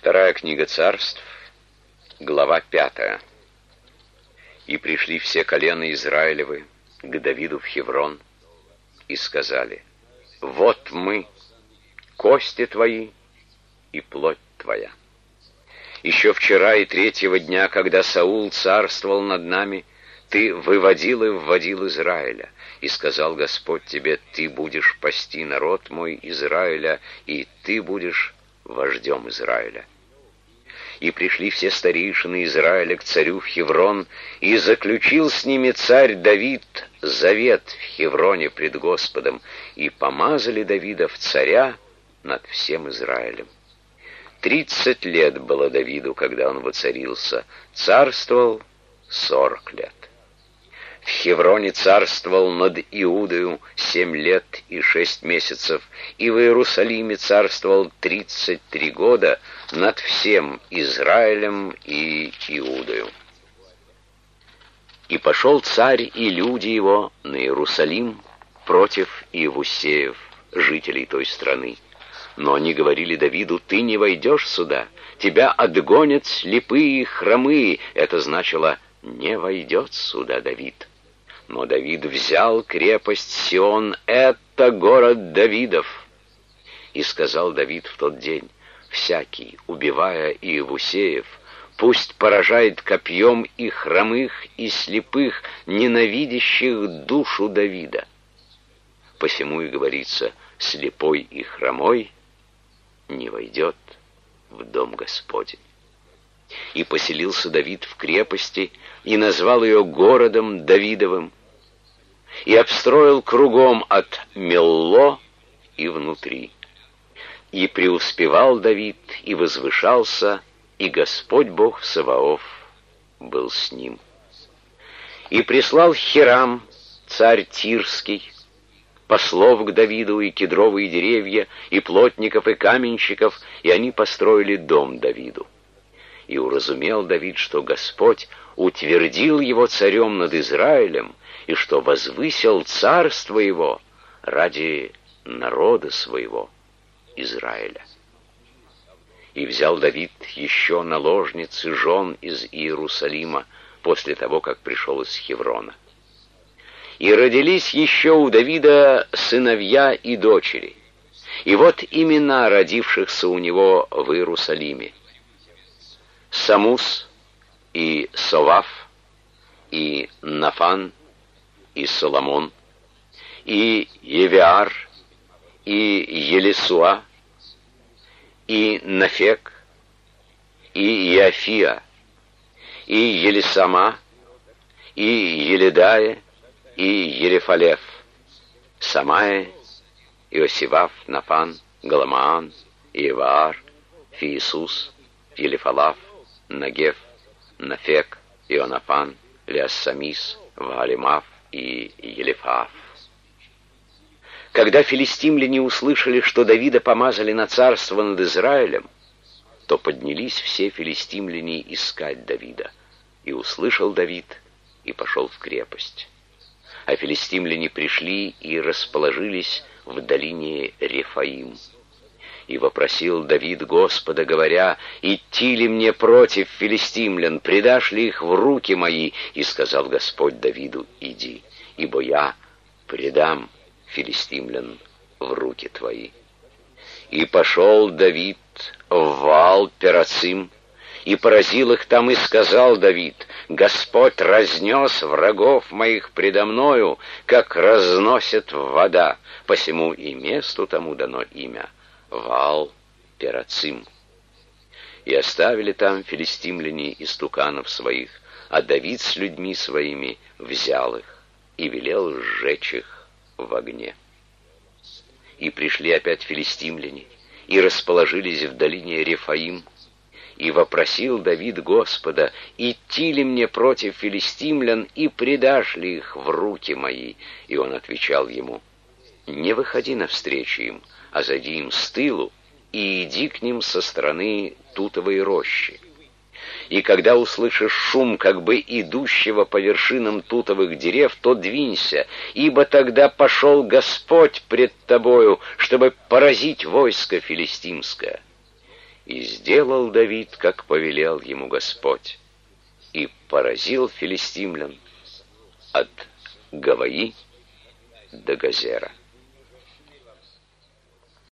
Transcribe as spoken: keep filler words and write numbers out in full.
Вторая книга Царств, глава пятая. «И пришли все колена Израилевы к Давиду в Хеврон и сказали: вот мы, кости твои и плоть твоя. Еще вчера и третьего дня, когда Саул царствовал над нами, ты выводил и вводил Израиля, и сказал Господь тебе: ты будешь пасти народ мой Израиля, и ты будешь вождем Израиля. И пришли все старейшины Израиля к царю в Хеврон, и заключил с ними царь Давид завет в Хевроне пред Господом, и помазали Давида в царя над всем Израилем. Тридцать лет было Давиду, когда он воцарился, царствовал сорок лет. В Хевроне царствовал над Иудою семь лет и шесть месяцев, и в Иерусалиме царствовал тридцать три года над всем Израилем и Иудою. И пошел царь и люди его на Иерусалим против Иевусеев, жителей той страны. Но они говорили Давиду: ты не войдешь сюда, тебя отгонят слепые и хромые. Это значило: не войдет сюда Давид. Но Давид взял крепость Сион, это город Давидов. И сказал Давид в тот день: всякий, убивая Иевусеев, пусть поражает копьем и хромых, и слепых, ненавидящих душу Давида. Посему и говорится: слепой и хромой не войдет в дом Господень. И поселился Давид в крепости, и назвал ее городом Давидовым, и обстроил кругом от Мелло и внутри. И преуспевал Давид, и возвышался, и Господь Бог Саваоф был с ним. И прислал Хирам, царь Тирский, послов к Давиду, и кедровые деревья, и плотников, и каменщиков, и они построили дом Давиду. И уразумел Давид, что Господь утвердил его царем над Израилем, и что возвысил царство его ради народа своего Израиля. И взял Давид еще наложниц и жен из Иерусалима после того, как пришел из Хеврона. И родились еще у Давида сыновья и дочери. И вот имена родившихся у него в Иерусалиме: Самус, и Совав, и Нафан, и Соломон, и Евиар, и Елисуа, и Нафек, и Иофия, и Елисама, и Еледая, и Елефалев, Самая, Иосивав, Нафан, Галамаан, Иеваар, Фиисус, Елефалав, Нагев, Нафек, Ионафан, Леассамис, Ваалимав и Елефаав. Когда филистимляне услышали, что Давида помазали на царство над Израилем, то поднялись все филистимляне искать Давида. И услышал Давид, и пошел в крепость. А филистимляне пришли и расположились в долине Рефаим. И вопросил Давид Господа, говоря: идти ли мне против филистимлян, предашь ли их в руки мои? И сказал Господь Давиду: иди, ибо я предам филистимлян в руки твои. И пошел Давид в Ваал-Перацим, и поразил их там, и сказал Давид: Господь разнес врагов моих предо мною, как разносит вода, посему и месту тому дано имя Ваал-Перацим. И оставили там филистимляне истуканов своих, а Давид с людьми своими взял их и велел сжечь их в огне. И пришли опять филистимляне, и расположились в долине Рефаим. И вопросил Давид Господа: идти ли мне против филистимлян, и предашь ли их в руки мои? И он отвечал ему: не выходи навстречу им, а зайди им с тылу, и иди к ним со стороны тутовой рощи. И когда услышишь шум, как бы идущего по вершинам тутовых дерев, то двинься, ибо тогда пошел Господь пред тобою, чтобы поразить войско филистимское. И сделал Давид, как повелел ему Господь, и поразил филистимлян от Гаваи до Газера.